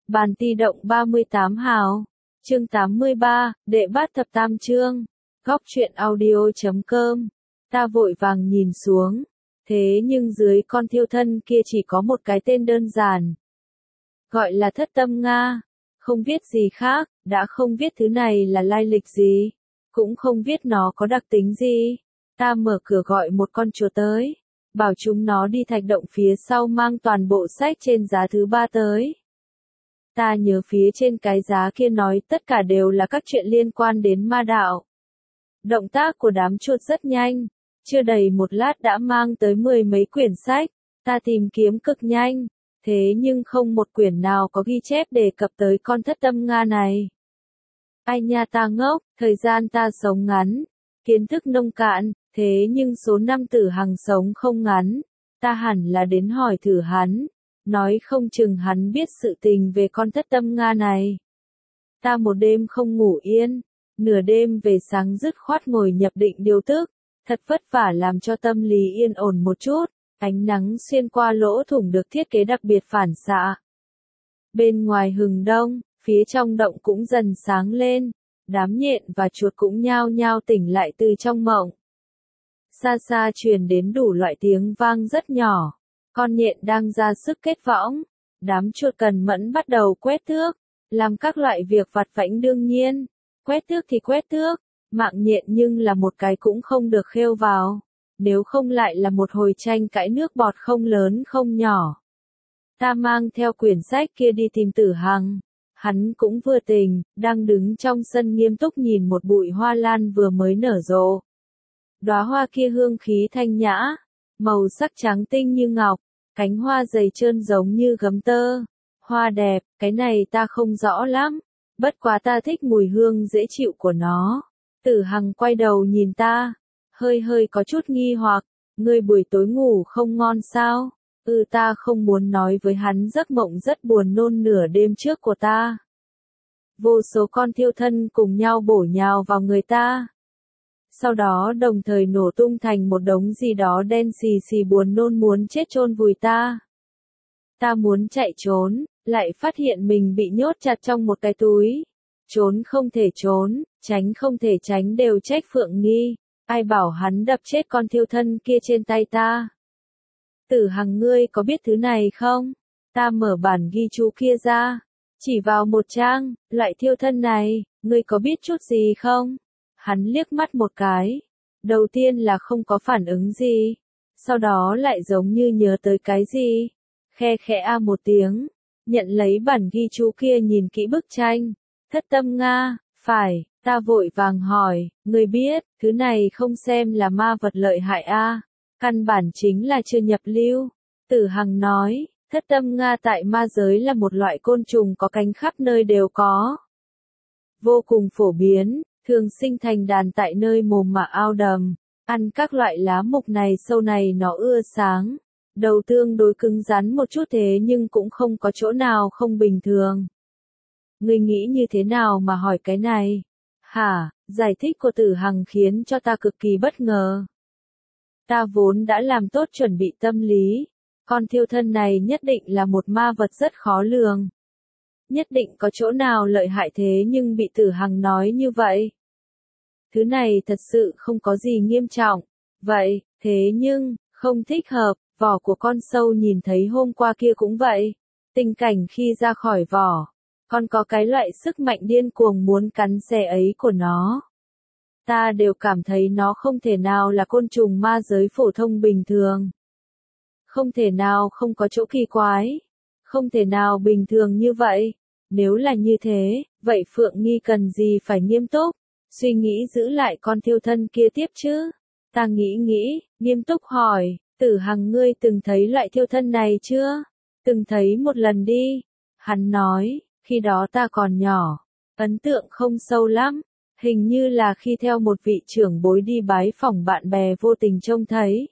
Bàn ti động 38 hào. Chương 83, đệ bát thập tam chương. Góc truyện audio.com. Ta vội vàng nhìn xuống. Thế nhưng dưới con thiêu thân kia chỉ có một cái tên đơn giản. Gọi là Thất Tâm Nga. Không biết gì khác, đã không biết thứ này là lai lịch gì. Cũng không biết nó có đặc tính gì. Ta mở cửa gọi một con chùa tới. Bảo chúng nó đi thạch động phía sau mang toàn bộ sách trên giá thứ 3 tới. Ta nhớ phía trên cái giá kia nói tất cả đều là các chuyện liên quan đến ma đạo. Động tác của đám chuột rất nhanh, chưa đầy một lát đã mang tới 10 mấy quyển sách, ta tìm kiếm cực nhanh, thế nhưng không một quyển nào có ghi chép đề cập tới con Thất Tâm Nga này. Ai nha ta ngốc, thời gian ta sống ngắn, kiến thức nông cạn, thế nhưng số năm Tử Hằng sống không ngắn, ta hẳn là đến hỏi thử hắn. Nói không chừng hắn biết sự tình về con Thất Tâm Nga này. Ta một đêm không ngủ yên, nửa đêm về sáng dứt khoát ngồi nhập định điều tức, thật vất vả làm cho tâm lý yên ổn một chút, ánh nắng xuyên qua lỗ thủng được thiết kế đặc biệt phản xạ. Bên ngoài hừng đông, phía trong động cũng dần sáng lên, đám nhện và chuột cũng nhao nhao tỉnh lại từ trong mộng. Xa xa truyền đến đủ loại tiếng vang rất nhỏ. Con nhện đang ra sức kết võng, đám chuột cần mẫn bắt đầu quét thước, làm các loại việc vặt vãnh đương nhiên, quét thước thì quét thước, mạng nhện nhưng là một cái cũng không được khêu vào, nếu không lại là một hồi tranh cãi nước bọt không lớn không nhỏ. Ta mang theo quyển sách kia đi tìm Tử Hằng, hắn cũng vừa tỉnh, đang đứng trong sân nghiêm túc nhìn một bụi hoa lan vừa mới nở rộ. Đóa hoa kia hương khí thanh nhã, màu sắc trắng tinh như ngọc. Cánh hoa dày trơn giống như gấm tơ. Hoa đẹp, cái này ta không rõ lắm. Bất quá ta thích mùi hương dễ chịu của nó. Tử Hằng quay đầu nhìn ta. Hơi có chút nghi hoặc. Ngươi buổi tối ngủ không ngon sao? Ta không muốn nói với hắn giấc mộng rất buồn nôn nửa đêm trước của ta. Vô số con thiêu thân cùng nhau bổ nhào vào người ta. Sau đó đồng thời nổ tung thành một đống gì đó đen xì xì buồn nôn muốn chết chôn vùi ta. Ta muốn chạy trốn, lại phát hiện mình bị nhốt chặt trong một cái túi. Trốn không thể trốn, tránh không thể tránh đều trách Phượng Nghi. Ai bảo hắn đập chết con thiêu thân kia trên tay ta. Tử Hằng ngươi có biết thứ này không? Ta mở bản ghi chú kia ra. Chỉ vào một trang, loại thiêu thân này, ngươi có biết chút gì không? Hắn liếc mắt một cái. Đầu tiên là không có phản ứng gì. Sau đó lại giống như nhớ tới cái gì. Khe khẽ a một tiếng. Nhận lấy bản ghi chú kia nhìn kỹ bức tranh. Thất Tâm Nga, phải, ta vội vàng hỏi. Người biết, thứ này không xem là ma vật lợi hại a. Căn bản chính là chưa nhập lưu. Tử Hằng nói, Thất Tâm Nga tại ma giới là một loại côn trùng có cánh khắp nơi đều có. Vô cùng phổ biến. Thường sinh thành đàn tại nơi mồm mà ao đầm, ăn các loại lá mục này sâu này nó ưa sáng, đầu tương đối cứng rắn một chút thế nhưng cũng không có chỗ nào không bình thường. Ngươi nghĩ như thế nào mà hỏi cái này? Hả, giải thích của Tử Hằng khiến cho ta cực kỳ bất ngờ. Ta vốn đã làm tốt chuẩn bị tâm lý, con thiêu thân này nhất định là một ma vật rất khó lường. Nhất định có chỗ nào lợi hại thế nhưng bị Tử Hằng nói như vậy. Thứ này thật sự không có gì nghiêm trọng. Vậy, thế nhưng, không thích hợp, vỏ của con sâu nhìn thấy hôm qua kia cũng vậy. Tình cảnh khi ra khỏi vỏ, còn có cái loại sức mạnh điên cuồng muốn cắn xé ấy của nó. Ta đều cảm thấy nó không thể nào là côn trùng ma giới phổ thông bình thường. Không thể nào không có chỗ kỳ quái. Không thể nào bình thường như vậy. Nếu là như thế, vậy Phượng Nghi cần gì phải nghiêm túc? Suy nghĩ giữ lại con thiêu thân kia tiếp chứ. Ta nghĩ, nghiêm túc hỏi, Tử Hằng ngươi từng thấy loại thiêu thân này chưa? Từng thấy một lần đi. Hắn nói, khi đó ta còn nhỏ, ấn tượng không sâu lắm, hình như là khi theo một vị trưởng bối đi bái phỏng bạn bè vô tình trông thấy.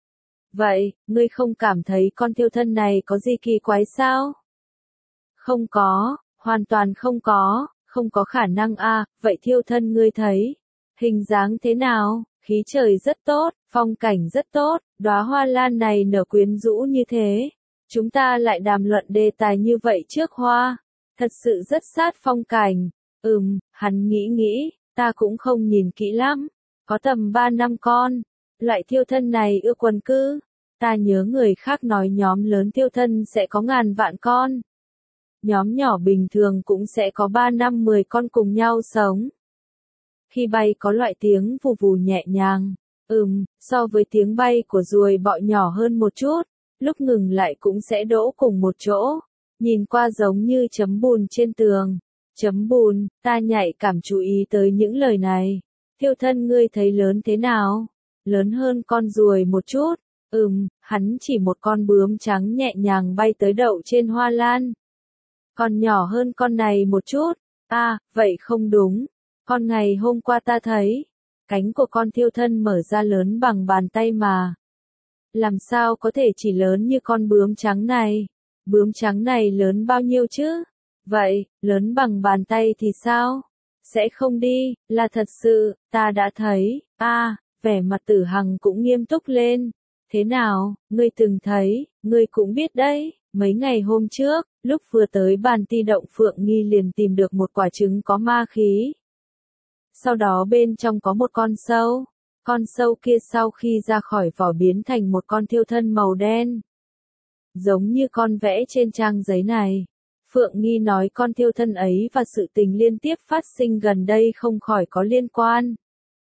Vậy, ngươi không cảm thấy con thiêu thân này có gì kỳ quái sao? Không có, hoàn toàn không có. Không có khả năng a. Vậy thiêu thân ngươi thấy, hình dáng thế nào? Khí trời rất tốt, phong cảnh rất tốt, đóa hoa lan này nở quyến rũ như thế. Chúng ta lại đàm luận đề tài như vậy trước hoa. thật sự rất sát phong cảnh. Hắn nghĩ, ta cũng không nhìn kỹ lắm, có tầm 3 năm con. Loại thiêu thân này ưa quần cư. Ta nhớ người khác nói nhóm lớn thiêu thân sẽ có ngàn vạn con. Nhóm nhỏ bình thường cũng sẽ có 3 năm 10 con cùng nhau sống. Khi bay có loại tiếng vù vù nhẹ nhàng. So với tiếng bay của ruồi bọ nhỏ hơn một chút, lúc ngừng lại cũng sẽ đỗ cùng một chỗ. Nhìn qua giống như chấm bùn trên tường. Chấm bùn, ta nhạy cảm chú ý tới những lời này. Thiêu thân ngươi thấy lớn thế nào? Lớn hơn con ruồi một chút. Hắn chỉ một con bướm trắng nhẹ nhàng bay tới đậu trên hoa lan. Còn nhỏ hơn con này một chút. Vậy không đúng. Con ngày hôm qua ta thấy, cánh của con thiêu thân mở ra lớn bằng bàn tay mà. Làm sao có thể chỉ lớn như con bướm trắng này? Bướm trắng này lớn bao nhiêu chứ? Vậy, lớn bằng bàn tay thì sao? Sẽ không đi, là thật sự, ta đã thấy. Vẻ mặt Tử Hằng cũng nghiêm túc lên. Thế nào, ngươi từng thấy, ngươi cũng biết đấy, mấy ngày hôm trước, lúc vừa tới bàn ti động Phượng Nghi liền tìm được một quả trứng có ma khí. Sau đó bên trong có một con sâu. Con sâu kia sau khi ra khỏi vỏ biến thành một con thiêu thân màu đen. Giống như con vẽ trên trang giấy này. Phượng Nghi nói con thiêu thân ấy và sự tình liên tiếp phát sinh gần đây không khỏi có liên quan.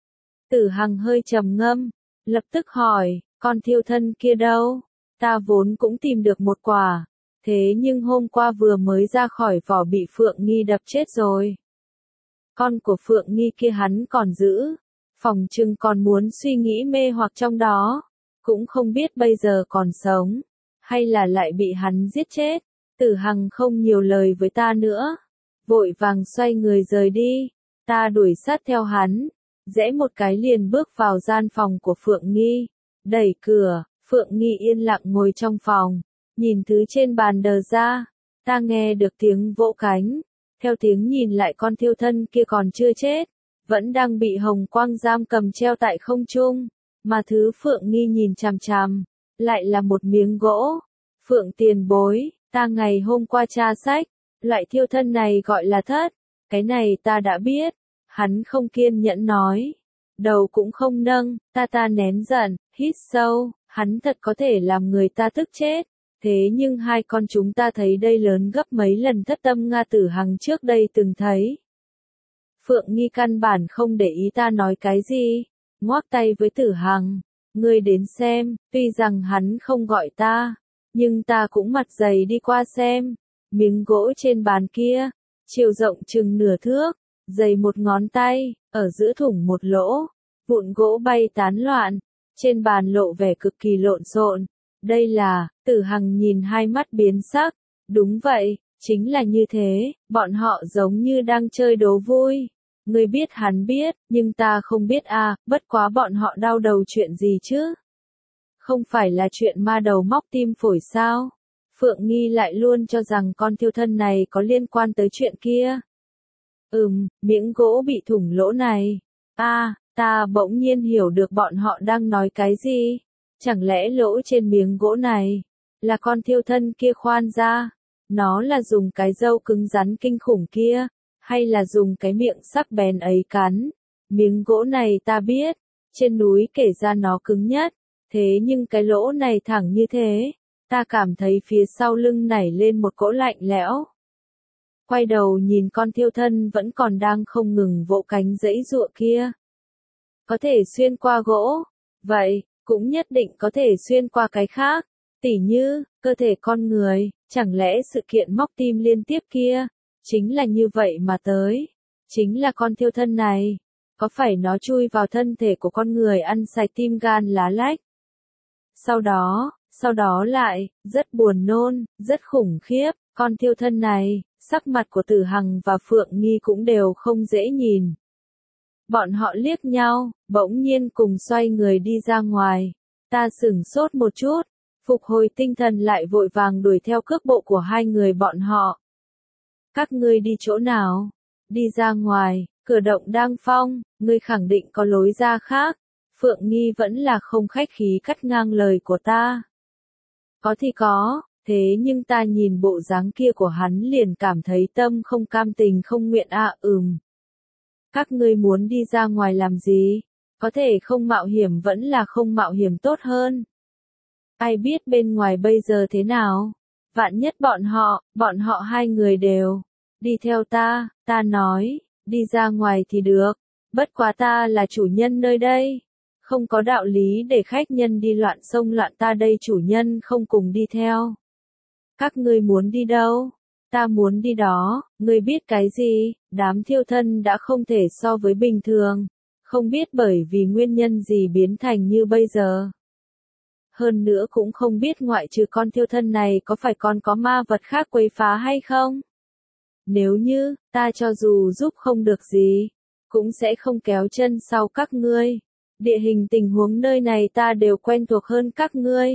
Tử Hằng hơi trầm ngâm, lập tức hỏi, con thiêu thân kia đâu? Ta vốn cũng tìm được một quả, thế nhưng hôm qua vừa mới ra khỏi vỏ bị Phượng Nghi đập chết rồi. Con của Phượng Nghi kia hắn còn giữ, phòng trừng còn muốn suy nghĩ mê hoặc trong đó, cũng không biết bây giờ còn sống, hay là lại bị hắn giết chết. Tử Hằng không nhiều lời với ta nữa, vội vàng xoay người rời đi, ta đuổi sát theo hắn, rẽ một cái liền bước vào gian phòng của Phượng Nghi, đẩy cửa, Phượng Nghi yên lặng ngồi trong phòng, nhìn thứ trên bàn đờ ra, ta nghe được tiếng vỗ cánh, theo tiếng nhìn lại con thiêu thân kia còn chưa chết, vẫn đang bị hồng quang giam cầm treo tại không trung, mà thứ Phượng Nghi nhìn chằm chằm, lại là một miếng gỗ. Phượng tiền bối, ta ngày hôm qua tra sách, loại thiêu thân này gọi là thất, cái này ta đã biết, hắn không kiên nhẫn nói, đầu cũng không nâng, ta nén giận, hít sâu, hắn thật có thể làm người ta tức chết, thế nhưng hai con chúng ta thấy đây lớn gấp mấy lần thất tâm Nga Tử Hằng trước đây từng thấy. Phượng Nghi căn bản không để ý ta nói cái gì, ngoắc tay với Tử Hằng, ngươi đến xem, tuy rằng hắn không gọi ta, nhưng ta cũng mặt dày đi qua xem, miếng gỗ trên bàn kia, chiều rộng chừng nửa thước, dày một ngón tay, ở giữa thủng một lỗ, vụn gỗ bay tán loạn, trên bàn lộ vẻ cực kỳ lộn xộn. Đây là, Tử Hằng nhìn hai mắt biến sắc, đúng vậy, chính là như thế, bọn họ giống như đang chơi đố vui. Ngươi biết hắn biết, nhưng ta không biết bất quá bọn họ đau đầu chuyện gì chứ? Không phải là chuyện ma đầu móc tim phổi sao? Phượng Nghi lại luôn cho rằng con thiêu thân này có liên quan tới chuyện kia. Miếng gỗ bị thủng lỗ này. Ta bỗng nhiên hiểu được bọn họ đang nói cái gì. Chẳng lẽ lỗ trên miếng gỗ này là con thiêu thân kia khoan ra? Nó là dùng cái râu cứng rắn kinh khủng kia, hay là dùng cái miệng sắc bén ấy cắn? Miếng gỗ này ta biết, trên núi kể ra nó cứng nhất, thế nhưng cái lỗ này thẳng như thế, ta cảm thấy phía sau lưng nảy lên một cỗ lạnh lẽo. Quay đầu nhìn con thiêu thân vẫn còn đang không ngừng vỗ cánh giãy giụa kia. Có thể xuyên qua gỗ, vậy, cũng nhất định có thể xuyên qua cái khác, tỉ như, cơ thể con người, chẳng lẽ sự kiện móc tim liên tiếp kia, chính là như vậy mà tới, chính là con thiêu thân này, có phải nó chui vào thân thể của con người ăn sạch tim gan lá lách? Sau đó lại, rất buồn nôn, rất khủng khiếp, con thiêu thân này, sắc mặt của Tử Hằng và Phượng Nghi cũng đều không dễ nhìn. Bọn họ liếc nhau, bỗng nhiên cùng xoay người đi ra ngoài. Ta sửng sốt một chút, phục hồi tinh thần lại vội vàng đuổi theo cước bộ của hai người bọn họ. Các ngươi đi chỗ nào? Đi ra ngoài, cửa động đang phong, ngươi khẳng định có lối ra khác. Phượng Nghi vẫn là không khách khí cắt ngang lời của ta. Có thì có, Thế nhưng ta nhìn bộ dáng kia của hắn liền cảm thấy tâm không cam tình không nguyện Các ngươi muốn đi ra ngoài làm gì? Có thể không mạo hiểm vẫn là không mạo hiểm tốt hơn. Ai biết bên ngoài bây giờ thế nào? Vạn nhất bọn họ hai người đều đi theo ta nói, đi ra ngoài thì được, bất quá ta là chủ nhân nơi đây, không có đạo lý để khách nhân đi loạn xông loạn ta đây chủ nhân không cùng đi theo. Các ngươi muốn đi đâu? Ta muốn đi đó, ngươi biết cái gì? Đám thiêu thân đã không thể so với bình thường, không biết bởi vì nguyên nhân gì biến thành như bây giờ. Hơn nữa cũng không biết ngoại trừ con thiêu thân này có phải còn có ma vật khác quấy phá hay không? Nếu như, ta cho dù giúp không được gì, cũng sẽ không kéo chân sau các ngươi. Địa hình tình huống nơi này ta đều quen thuộc hơn các ngươi.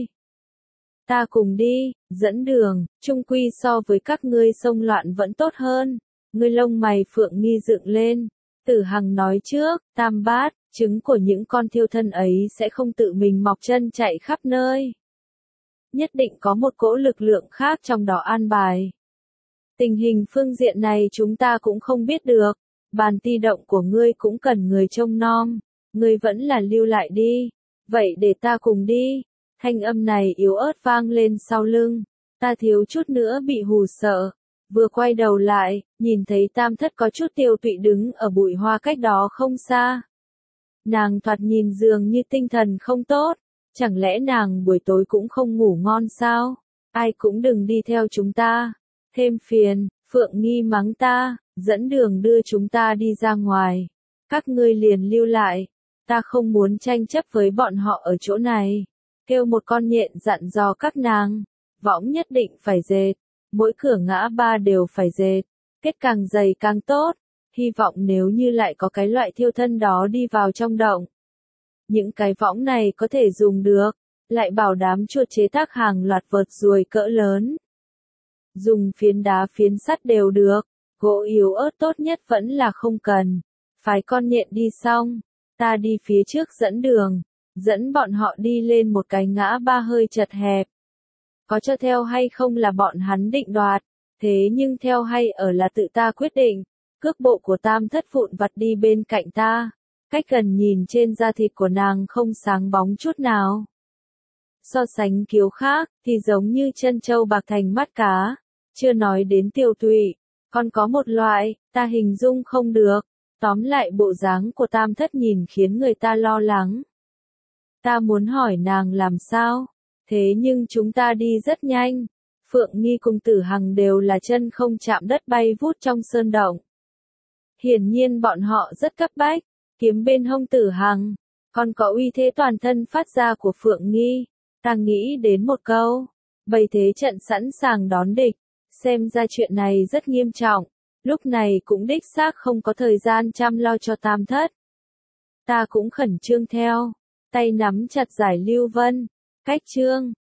Ta cùng đi, dẫn đường, chung quy so với các ngươi xông loạn vẫn tốt hơn. Ngươi lông mày Phượng Nghi dựng lên. Tử Hằng nói trước, Tam Bát, trứng của những con thiêu thân ấy sẽ không tự mình mọc chân chạy khắp nơi. Nhất định có một cỗ lực lượng khác trong đó an bài. Tình hình phương diện này chúng ta cũng không biết được. Bàn ti động của ngươi cũng cần người trông nom. Ngươi vẫn là lưu lại đi. Vậy để ta cùng đi. Thanh âm này yếu ớt vang lên sau lưng. Ta thiếu chút nữa bị hù sợ. Vừa quay đầu lại, nhìn thấy Tam Thất có chút tiêu tụy đứng ở bụi hoa cách đó không xa. Nàng thoạt nhìn dường như tinh thần không tốt. Chẳng lẽ nàng buổi tối cũng không ngủ ngon sao? Ai cũng đừng đi theo chúng ta. Thêm phiền, Phượng Nghi mắng ta, dẫn đường đưa chúng ta đi ra ngoài. Các ngươi liền lưu lại. Ta không muốn tranh chấp với bọn họ ở chỗ này. Kêu một con nhện dặn dò các nàng. Võng nhất định phải dệt. Mỗi cửa ngã ba đều phải dệt. Kết càng dày càng tốt. Hy vọng nếu như lại có cái loại thiêu thân đó đi vào trong động. Những cái võng này có thể dùng được. Lại bảo đám chuột chế tác hàng loạt vợt ruồi cỡ lớn. Dùng phiến đá phiến sắt đều được. Gỗ yếu ớt tốt nhất vẫn là không cần. Phái con nhện đi xong. Ta đi phía trước dẫn đường. Dẫn bọn họ đi lên một cái ngã ba hơi chật hẹp. Có cho theo hay không là bọn hắn định đoạt. Thế nhưng theo hay ở là tự ta quyết định. Cước bộ của Tam Thất vụn vặt đi bên cạnh ta. Cách gần nhìn trên da thịt của nàng không sáng bóng chút nào. So sánh kiếu khác, thì giống như chân trâu bạc thành mắt cá. Chưa nói đến tiêu tụy. Còn có một loại, ta hình dung không được. Tóm lại bộ dáng của Tam Thất nhìn khiến người ta lo lắng. Ta muốn hỏi nàng làm sao? Thế nhưng chúng ta đi rất nhanh. Phượng Nghi cùng Tử Hằng đều là chân không chạm đất bay vút trong sơn động. Hiển nhiên bọn họ rất cấp bách. Kiếm bên hông Tử Hằng. Còn có uy thế toàn thân phát ra của Phượng Nghi. Ta nghĩ đến một câu. Bày thế trận sẵn sàng đón địch. Xem ra chuyện này rất nghiêm trọng. Lúc này cũng đích xác không có thời gian chăm lo cho Tam Thất. Ta cũng khẩn trương theo. Tay nắm chặt giải lưu vân. Cách trương.